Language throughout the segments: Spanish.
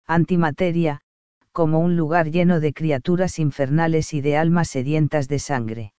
antimateria, como un lugar lleno de criaturas infernales y de almas sedientas de sangre.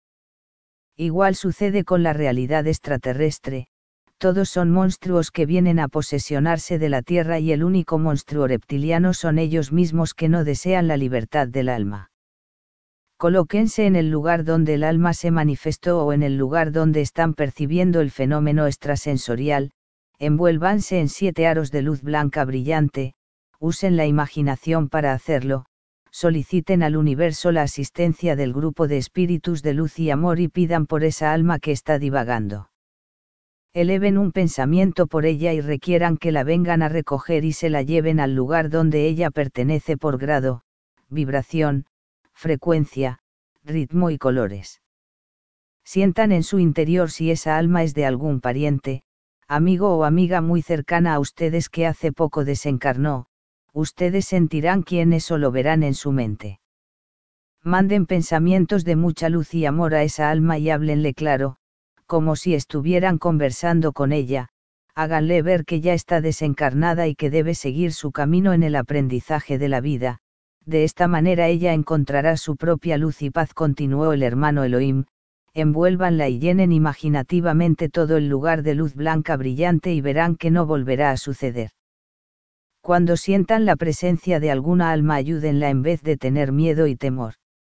Igual sucede con la realidad extraterrestre, todos son monstruos que vienen a posesionarse de la Tierra y el único monstruo reptiliano son ellos mismos que no desean la libertad del alma. Colóquense en el lugar donde el alma se manifestó o en el lugar donde están percibiendo el fenómeno extrasensorial, envuélvanse en 7 aros de luz blanca brillante, usen la imaginación para hacerlo, soliciten al universo la asistencia del grupo de espíritus de luz y amor y pidan por esa alma que está divagando. Eleven un pensamiento por ella y requieran que la vengan a recoger y se la lleven al lugar donde ella pertenece por grado, vibración, frecuencia, ritmo y colores. Sientan en su interior si esa alma es de algún pariente, amigo o amiga muy cercana a ustedes que hace poco desencarnó, ustedes sentirán quién es o lo verán en su mente. Manden pensamientos de mucha luz y amor a esa alma y háblenle claro, como si estuvieran conversando con ella, háganle ver que ya está desencarnada y que debe seguir su camino en el aprendizaje de la vida, de esta manera ella encontrará su propia luz y paz, continuó el hermano Elohim, envuélvanla y llenen imaginativamente todo el lugar de luz blanca brillante y verán que no volverá a suceder. Cuando sientan la presencia de alguna alma ayúdenla en vez de tener miedo y temor.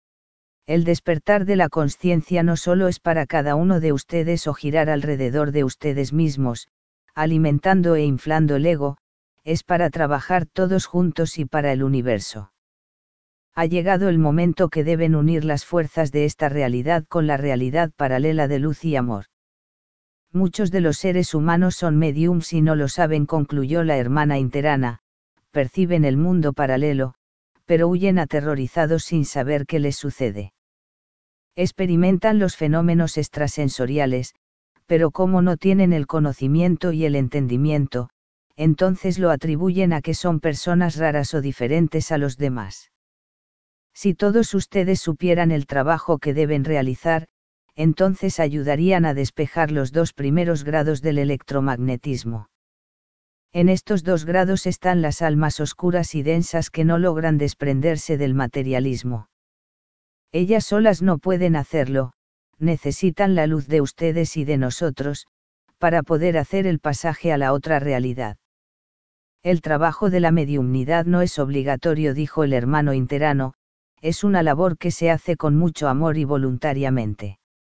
El despertar de la conciencia no solo es para cada uno de ustedes o girar alrededor de ustedes mismos, alimentando e inflando el ego, es para trabajar todos juntos y para el universo. Ha llegado el momento que deben unir las fuerzas de esta realidad con la realidad paralela de luz y amor. Muchos de los seres humanos son mediums y no lo saben, concluyó la hermana Interana, perciben el mundo paralelo, pero huyen aterrorizados sin saber qué les sucede. Experimentan los fenómenos extrasensoriales, pero como no tienen el conocimiento y el entendimiento, entonces lo atribuyen a que son personas raras o diferentes a los demás. Si todos ustedes supieran el trabajo que deben realizar, entonces ayudarían a despejar los 2 primeros grados del electromagnetismo. En estos 2 grados están las almas oscuras y densas que no logran desprenderse del materialismo. Ellas solas no pueden hacerlo, necesitan la luz de ustedes y de nosotros, para poder hacer el pasaje a la otra realidad. El trabajo de la mediumnidad no es obligatorio, dijo el hermano Interano, es una labor que se hace con mucho amor y voluntariamente.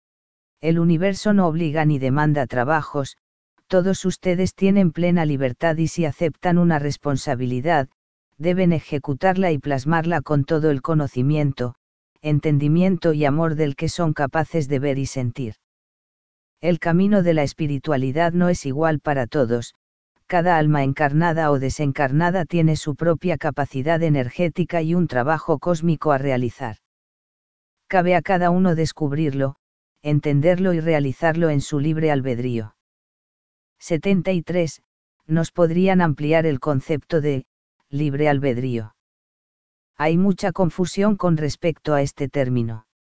El universo no obliga ni demanda trabajos, todos ustedes tienen plena libertad y si aceptan una responsabilidad, deben ejecutarla y plasmarla con todo el conocimiento, entendimiento y amor del que son capaces de ver y sentir. El camino de la espiritualidad no es igual para todos, cada alma encarnada o desencarnada tiene su propia capacidad energética y un trabajo cósmico a realizar. Cabe a cada uno descubrirlo, entenderlo y realizarlo en su libre albedrío. 73. Nos podrían ampliar el concepto de libre albedrío. Hay mucha confusión con respecto a este término.